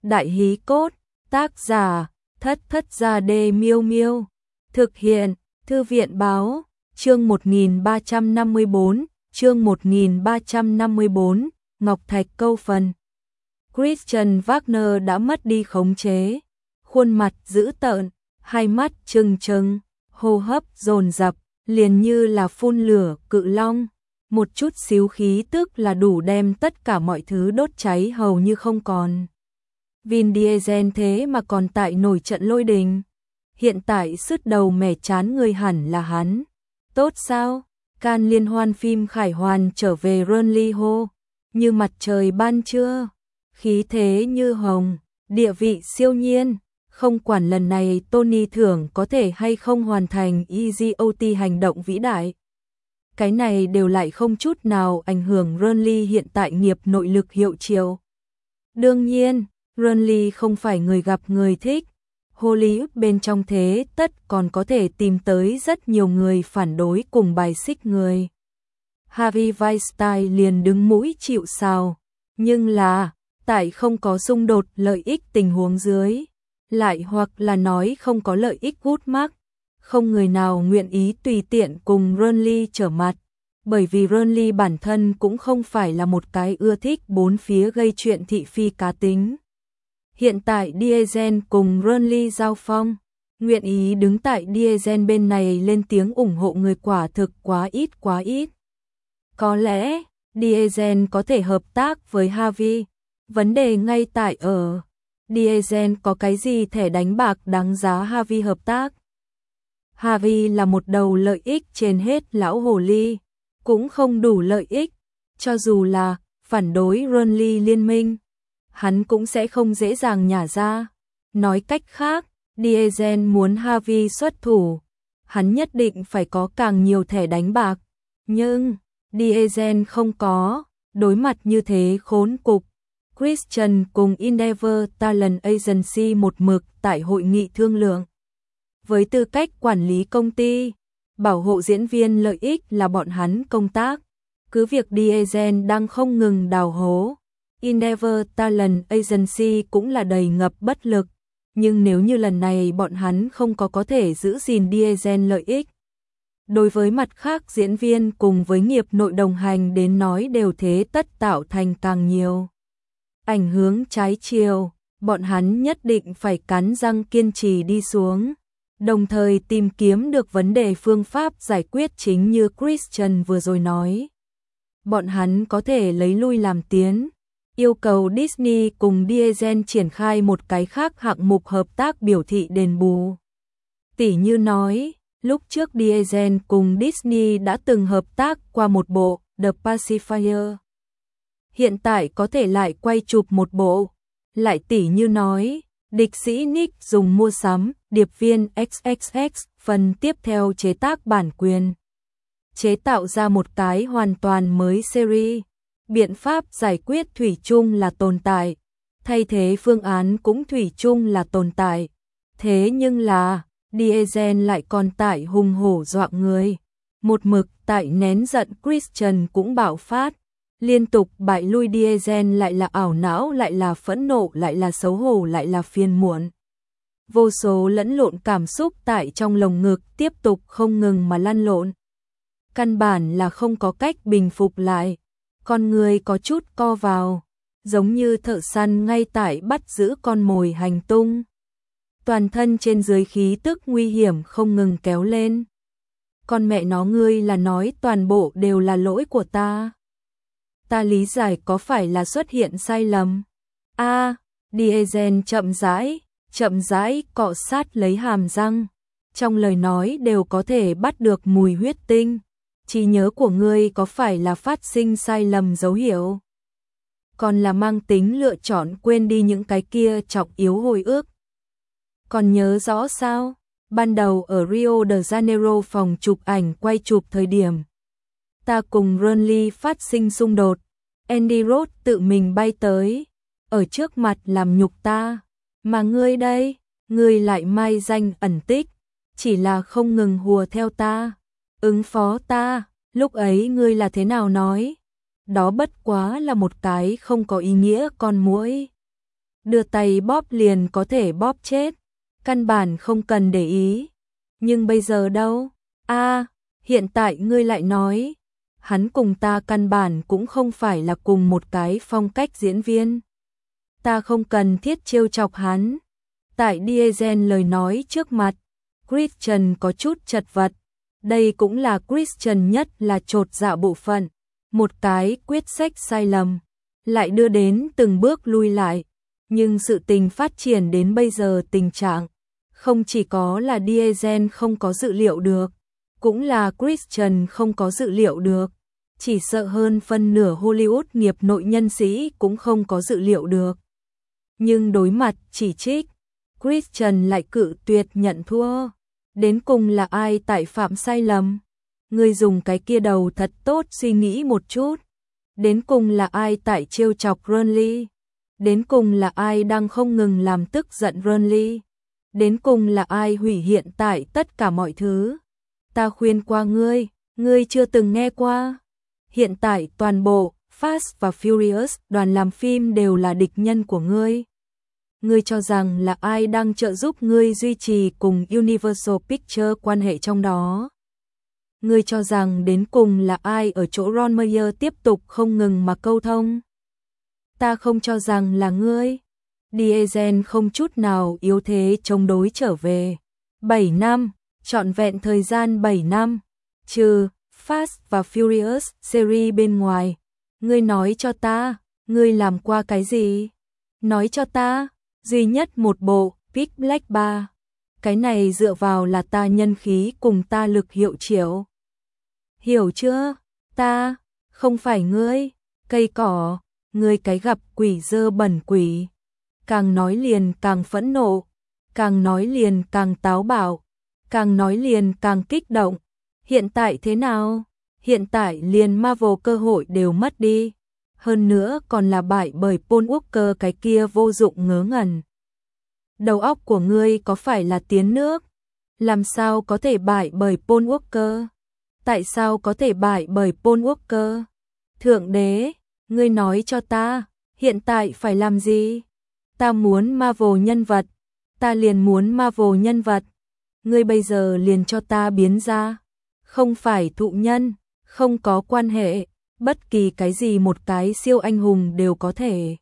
Đại hí cốt, tác giả, Thất Thất Gia Đê Miêu Miêu. Thực hiện, Thư viện báo, chương 1354, chương 1354, Ngọc Thạch câu phần. Christian Wagner đã mất đi khống chế, khuôn mặt dữ tợn, hai mắt trừng trừng, hô hấp dồn dập, liền như là phun lửa cự long, một chút xíu khí tức là đủ đem tất cả mọi thứ đốt cháy hầu như không còn. Vin Diesel thế mà còn tại nổi trận lôi đình, hiện tại sứt đầu mẻ chán người hẳn là hắn. Tốt sao? Can liên hoan phim khải hoàn trở về Burnley Hall, như mặt trời ban trưa, khí thế như hồng, địa vị siêu nhiên, không quản lần này Tony thưởng có thể hay không hoàn thành EGOT hành động vĩ đại. Cái này đều lại không chút nào ảnh hưởng Burnley hiện tại nghiệp nội lực hiệu triệu. Đương nhiên, Burnley không phải người gặp người thích, Hollywood bên trong thế tất còn có thể tìm tới rất nhiều người phản đối cùng bài xích người. Harvey Weinstein liền đứng mũi chịu sào, nhưng là, tại không có xung đột lợi ích tình huống dưới, lại hoặc là nói không có lợi ích gút mắc, không người nào nguyện ý tùy tiện cùng Burnley trở mặt, bởi vì Burnley bản thân cũng không phải là một cái ưa thích bốn phía gây chuyện thị phi cá tính. Hiện tại Diesel cùng Burnley giao phong, nguyện ý đứng tại Diesel bên này lên tiếng ủng hộ người quả thực quá ít. Có lẽ, Diesel có thể hợp tác với Harvey, vấn đề ngay tại ở, Diesel có cái gì thẻ đánh bạc đáng giá Harvey hợp tác. Harvey là một đầu lợi ích trên hết lão hồ ly, cũng không đủ lợi ích, cho dù là phản đối Burnley liên minh, hắn cũng sẽ không dễ dàng nhả ra. Nói cách khác, Diesel muốn Harvey xuất thủ, hắn nhất định phải có càng nhiều thẻ đánh bạc, nhưng Diesel không có, đối mặt như thế khốn cục. Christian cùng Endeavour Talent Agency một mực tại hội nghị thương lượng. Với tư cách quản lý công ty, bảo hộ diễn viên lợi ích là bọn hắn công tác. Cứ việc Diesel đang không ngừng đào hố, Endeavour Talent Agency cũng là đầy ngập bất lực. Nhưng nếu như lần này bọn hắn không có thể giữ gìn Diesel lợi ích, đối với mặt khác diễn viên cùng với nghiệp nội đồng hành đến nói đều thế tất tạo thành càng nhiều ảnh hưởng trái chiều, bọn hắn nhất định phải cắn răng kiên trì đi xuống, đồng thời tìm kiếm được vấn đề phương pháp giải quyết chính như Christian vừa rồi nói. Bọn hắn có thể lấy lui làm tiến, yêu cầu Disney cùng Diesel triển khai một cái khác hạng mục hợp tác biểu thị đền bù. Tỉ như nói, lúc trước Diesel cùng Disney đã từng hợp tác qua một bộ The Pacifier. Hiện tại có thể lại quay chụp một bộ, lại tỉ như nói, địch sĩ Nick dùng mua sắm, điệp viên XXX, phần tiếp theo chế tác bản quyền. Chế tạo ra một cái hoàn toàn mới series, biện pháp giải quyết thủy chung là tồn tại, thay thế phương án cũng thủy chung là tồn tại. Thế nhưng là, Diesel lại còn tại hùng hổ dọa người, một mực tại nén giận Christian cũng bạo phát. Liên tục bại lui Diesel lại là ảo não, lại là phẫn nộ, lại là xấu hổ, lại là phiền muộn. Vô số lẫn lộn cảm xúc tại trong lồng ngực tiếp tục không ngừng mà lăn lộn. Căn bản là không có cách bình phục lại. Con người có chút co vào, giống như thợ săn ngay tại bắt giữ con mồi hành tung. Toàn thân trên dưới khí tức nguy hiểm không ngừng kéo lên. Con mẹ nó, ngươi là nói toàn bộ đều là lỗi của ta. Ta lý giải có phải là xuất hiện sai lầm? Diesel chậm rãi cọ sát lấy hàm răng. Trong lời nói đều có thể bắt được mùi huyết tinh. Trí nhớ của ngươi có phải là phát sinh sai lầm dấu hiệu? Còn là mang tính lựa chọn quên đi những cái kia trọng yếu hồi ức? Còn nhớ rõ sao? Ban đầu ở Rio de Janeiro phòng chụp ảnh quay chụp thời điểm, ta cùng Burnley phát sinh xung đột, Andy Roth tự mình bay tới, ở trước mặt làm nhục ta, mà ngươi đây, ngươi lại mai danh ẩn tích, chỉ là không ngừng hùa theo ta, ứng phó ta, lúc ấy ngươi là thế nào nói? Đó bất quá là một cái không có ý nghĩa con muỗi. đưa tay bóp liền có thể bóp chết, căn bản không cần để ý. Nhưng bây giờ đâu? Hiện tại ngươi lại nói, hắn cùng ta căn bản cũng không phải là cùng một cái phong cách diễn viên. Ta không cần thiết trêu chọc hắn. Tại Diesel lời nói trước mặt, Christian có chút chật vật. Đây cũng là Christian nhất là chột dạ bộ phận. Một cái quyết sách sai lầm, lại đưa đến từng bước lui lại. Nhưng sự tình phát triển đến bây giờ tình trạng, không chỉ có là Diesel không có dự liệu được, cũng là Christian không có dự liệu được. Chỉ sợ hơn phân nửa Hollywood nghiệp nội nhân sĩ cũng không có dự liệu được. Nhưng đối mặt chỉ trích, Christian lại cự tuyệt nhận thua. Đến cùng là ai tại phạm sai lầm? Ngươi dùng cái kia đầu thật tốt suy nghĩ một chút. Đến cùng là ai tại trêu chọc Ronly? Đến cùng là ai đang không ngừng làm tức giận Ronly? Đến cùng là ai hủy hiện tại tất cả mọi thứ? Ta khuyên qua ngươi, ngươi chưa từng nghe qua. Hiện tại toàn bộ Fast và Furious đoàn làm phim đều là địch nhân của ngươi. Ngươi cho rằng là ai đang trợ giúp ngươi duy trì cùng Universal Pictures quan hệ trong đó? Ngươi cho rằng đến cùng là ai ở chỗ Ron Meyer tiếp tục không ngừng mà câu thông? Ta không cho rằng là ngươi. Diesel không chút nào yếu thế chống đối trở về. 7 năm, trọn vẹn thời gian 7 năm, trừ Fast và Furious series bên ngoài. Ngươi nói cho ta, ngươi làm qua cái gì? Nói cho ta, duy nhất một bộ, Pitch Black 3. Cái này dựa vào là ta nhân khí cùng ta lực hiệu triệu. Hiểu chưa? Ta, không phải ngươi, cây cỏ, ngươi cái gặp quỷ dơ bẩn quỷ. Càng nói liền càng phẫn nộ, càng nói liền càng táo bạo, càng nói liền càng kích động. Hiện tại thế nào? Hiện tại liền Marvel cơ hội đều mất đi. Hơn nữa còn là bại bởi Paul Walker cái kia vô dụng ngớ ngẩn. Đầu óc của ngươi có phải là tiến nước? Làm sao có thể bại bởi Paul Walker? Tại sao có thể bại bởi Paul Walker? Thượng đế, ngươi nói cho ta, hiện tại phải làm gì? Ta muốn Marvel nhân vật, ta liền muốn Marvel nhân vật. Ngươi bây giờ liền cho ta biến ra. Không phải thụ nhân, không có quan hệ, bất kỳ cái gì một cái siêu anh hùng đều có thể.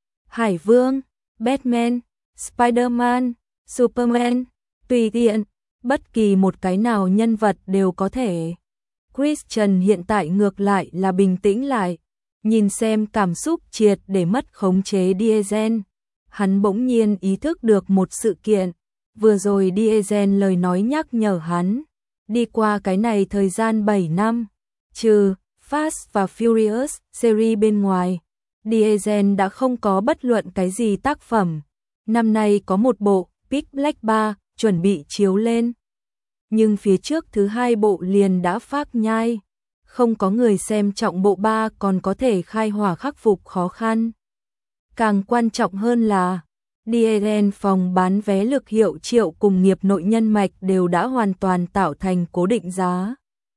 Hải Vương, Batman, Spider-Man, Superman, tùy tiện, bất kỳ một cái nào nhân vật đều có thể. Christian hiện tại ngược lại là bình tĩnh lại, nhìn xem cảm xúc triệt để mất khống chế Diesel. Hắn bỗng nhiên ý thức được một sự kiện, vừa rồi Diesel lời nói nhắc nhở hắn. Đi qua cái này thời gian 7 năm, trừ Fast và Furious series bên ngoài, Diesel đã không có bất luận cái gì tác phẩm. Năm nay có một bộ Pitch Black 3 chuẩn bị chiếu lên. Nhưng phía trước thứ hai bộ liền đã phác nhai. Không có người xem trọng bộ 3 còn có thể khai hỏa khắc phục khó khăn. Càng quan trọng hơn là Diesel phòng bán vé lực hiệu triệu cùng nghiệp nội nhân mạch đều đã hoàn toàn tạo thành cố định giá.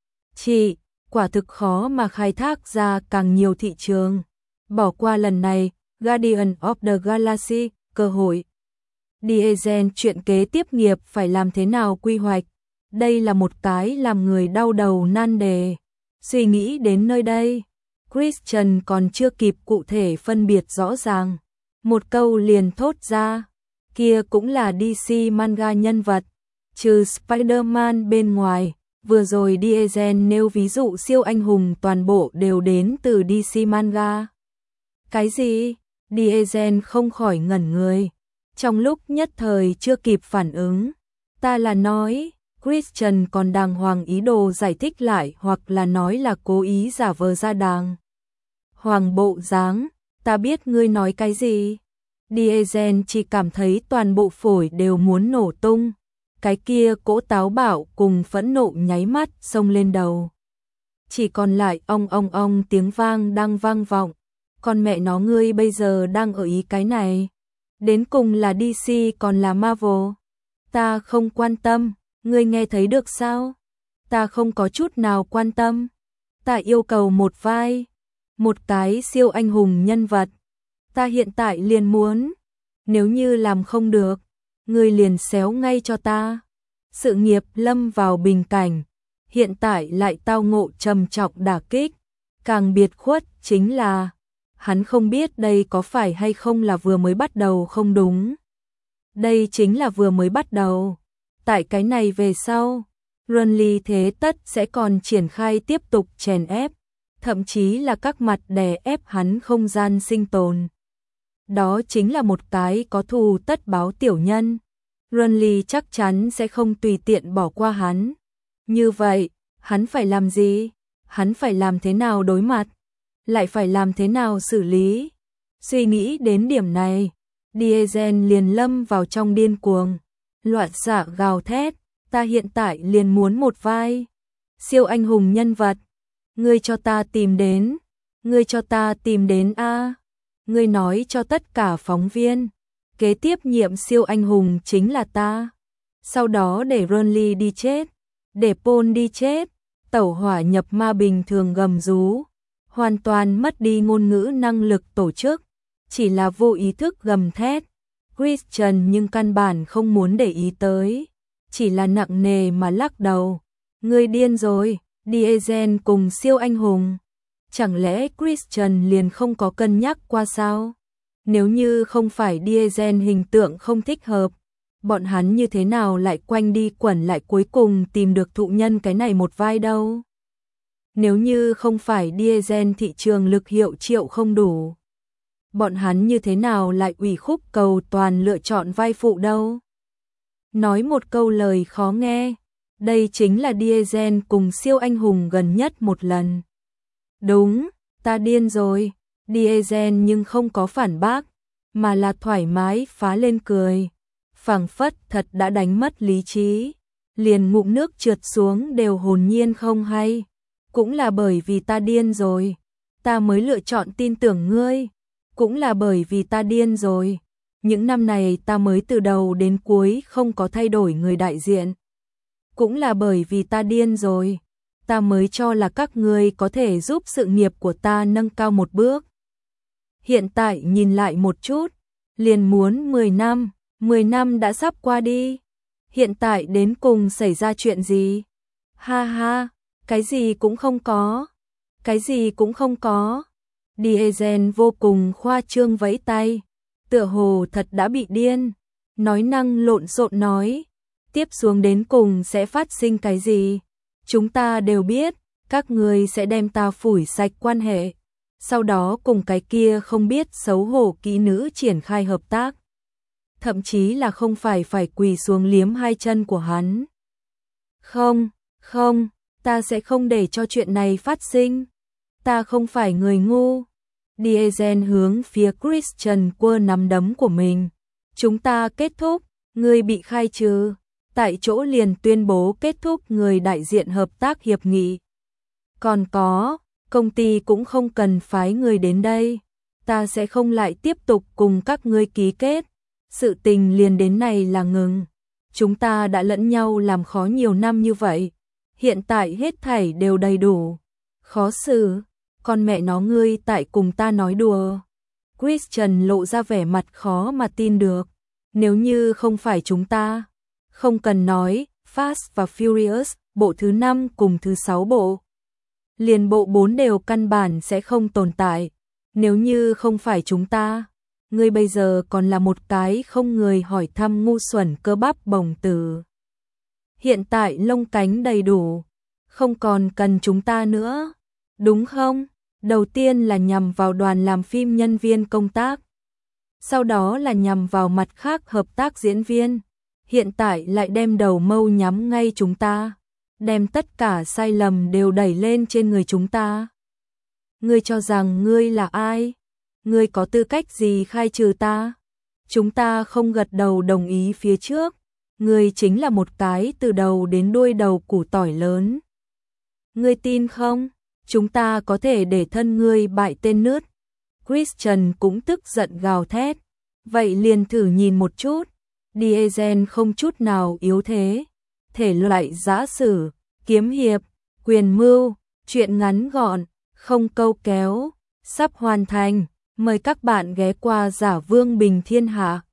Quả thực khó mà khai thác ra càng nhiều thị trường. Bỏ qua lần này, Guardian of the Galaxy, cơ hội. Diesel chuyện kế tiếp nghiệp phải làm thế nào quy hoạch? Đây là một cái làm người đau đầu nan đề. Suy nghĩ đến nơi đây, Christian còn chưa kịp cụ thể phân biệt rõ ràng. Một câu liền thốt ra, kia cũng là DC manga nhân vật, trừ Spider-Man bên ngoài. Vừa rồi Diesel nêu ví dụ siêu anh hùng toàn bộ đều đến từ DC manga. Cái gì? Diesel không khỏi ngẩn người. Trong lúc nhất thời chưa kịp phản ứng, ta là nói, Christian còn đàng hoàng ý đồ giải thích lại hoặc là nói là cố ý giả vờ ra đàng hoàng bộ dáng. Ta biết ngươi nói cái gì. Diesel chỉ cảm thấy toàn bộ phổi đều muốn nổ tung. Cái kia cỗ táo bạo cùng phẫn nộ nháy mắt xông lên đầu. Chỉ còn lại ong tiếng vang đang vang vọng. Con mẹ nó, ngươi bây giờ đang ở ý cái này. Đến cùng là DC còn là Marvel. Ta không quan tâm, ngươi nghe thấy được sao? Ta không có chút nào quan tâm. Ta yêu cầu một vai, một cái siêu anh hùng nhân vật. Ta hiện tại liền muốn. Nếu như làm không được, ngươi liền xéo ngay cho ta. Sự nghiệp lâm vào bình cảnh, hiện tại lại tao ngộ trầm trọng đả kích. Càng biệt khuất chính là, hắn không biết đây có phải hay không là vừa mới bắt đầu không đúng. Đây chính là vừa mới bắt đầu. Tại cái này về sau, Renly thế tất sẽ còn triển khai tiếp tục chèn ép, thậm chí là các mặt đè ép hắn không gian sinh tồn. Đó chính là một cái có thù tất báo tiểu nhân. Renly chắc chắn sẽ không tùy tiện bỏ qua hắn. Như vậy, hắn phải làm gì? Hắn phải làm thế nào đối mặt? Lại phải làm thế nào xử lý? Suy nghĩ đến điểm này, Diesen liền lâm vào trong điên cuồng, loạn xạ gào thét, ta hiện tại liền muốn một vai siêu anh hùng nhân vật, ngươi cho ta tìm đến, ngươi cho ta tìm đến a. Ngươi nói cho tất cả phóng viên, kế tiếp nhiệm siêu anh hùng chính là ta. Sau đó để Renly đi chết, để Paul đi chết, tẩu hỏa nhập ma bình thường gầm rú, hoàn toàn mất đi ngôn ngữ năng lực tổ chức, chỉ là vô ý thức gầm thét. Christian nhưng căn bản không muốn để ý tới, chỉ là nặng nề mà lắc đầu. Ngươi điên rồi, Diesen cùng siêu anh hùng. Chẳng lẽ Christian liền không có cân nhắc qua sao? Nếu như không phải Diesen hình tượng không thích hợp, bọn hắn như thế nào lại quanh đi quẩn lại cuối cùng tìm được thụ nhân cái này một vai đâu? Nếu như không phải Diesen thị trường lực hiệu triệu không đủ, bọn hắn như thế nào lại ủy khúc cầu toàn lựa chọn vai phụ đâu? Nói một câu lời khó nghe, đây chính là Diesen cùng siêu anh hùng gần nhất một lần. Đúng, ta điên rồi, Diesen nhưng không có phản bác, mà là thoải mái phá lên cười. Phảng phất thật đã đánh mất lý trí, liền ngụm nước trượt xuống đều hồn nhiên không hay. Cũng là bởi vì ta điên rồi, ta mới lựa chọn tin tưởng ngươi. Cũng là bởi vì ta điên rồi, những năm này ta mới từ đầu đến cuối không có thay đổi người đại diện. Cũng là bởi vì ta điên rồi, ta mới cho là các ngươi có thể giúp sự nghiệp của ta nâng cao một bước. Hiện tại nhìn lại một chút, liền muốn 10 năm đã sắp qua đi. Hiện tại đến cùng xảy ra chuyện gì? Ha ha, cái gì cũng không có. Cái gì cũng không có. Diesen vô cùng khoa trương vẫy tay, tựa hồ thật đã bị điên, nói năng lộn xộn nói, tiếp xuống đến cùng sẽ phát sinh cái gì? Chúng ta đều biết, các ngươi sẽ đem ta phủi sạch quan hệ, sau đó cùng cái kia không biết xấu hổ kỹ nữ triển khai hợp tác. Thậm chí là không phải quỳ xuống liếm hai chân của hắn. Không, ta sẽ không để cho chuyện này phát sinh. Ta không phải người ngu. Diesen hướng phía Christian quơ nắm đấm của mình. Chúng ta kết thúc, ngươi bị khai trừ. Tại chỗ liền tuyên bố kết thúc người đại diện hợp tác hiệp nghị. Còn có, công ty cũng không cần phái người đến đây. Ta sẽ không lại tiếp tục cùng các ngươi ký kết. Sự tình liền đến này là ngừng. Chúng ta đã lẫn nhau làm khó nhiều năm như vậy. Hiện tại hết thảy đều đầy đủ. Khó xử, con mẹ nó ngươi tại cùng ta nói đùa. Christian lộ ra vẻ mặt khó mà tin được. Nếu như không phải chúng ta, không cần nói, Fast và Furious, bộ thứ 5 cùng thứ 6 bộ. Liền bộ 4 đều căn bản sẽ không tồn tại. Nếu như không phải chúng ta, ngươi bây giờ còn là một cái không người hỏi thăm ngu xuẩn cơ bắp bồng tử. Hiện tại lông cánh đầy đủ, không còn cần chúng ta nữa, đúng không? Đầu tiên là nhằm vào đoàn làm phim nhân viên công tác, sau đó là nhằm vào mặt khác hợp tác diễn viên, hiện tại lại đem đầu mâu nhắm ngay chúng ta, đem tất cả sai lầm đều đẩy lên trên người chúng ta. Ngươi cho rằng ngươi là ai? Ngươi có tư cách gì khai trừ ta? Chúng ta không gật đầu đồng ý phía trước. Ngươi chính là một cái từ đầu đến đuôi đầu củ tỏi lớn. Ngươi tin không? Chúng ta có thể để thân ngươi bại tên nướt. Christian cũng tức giận gào thét. Vậy liền thử nhìn một chút. Diesen không chút nào yếu thế. Thể loại giã sử, kiếm hiệp, quyền mưu, truyện ngắn gọn, không câu kéo, sắp hoàn thành. Mời các bạn ghé qua Giả Vương Bình Thiên Hạ.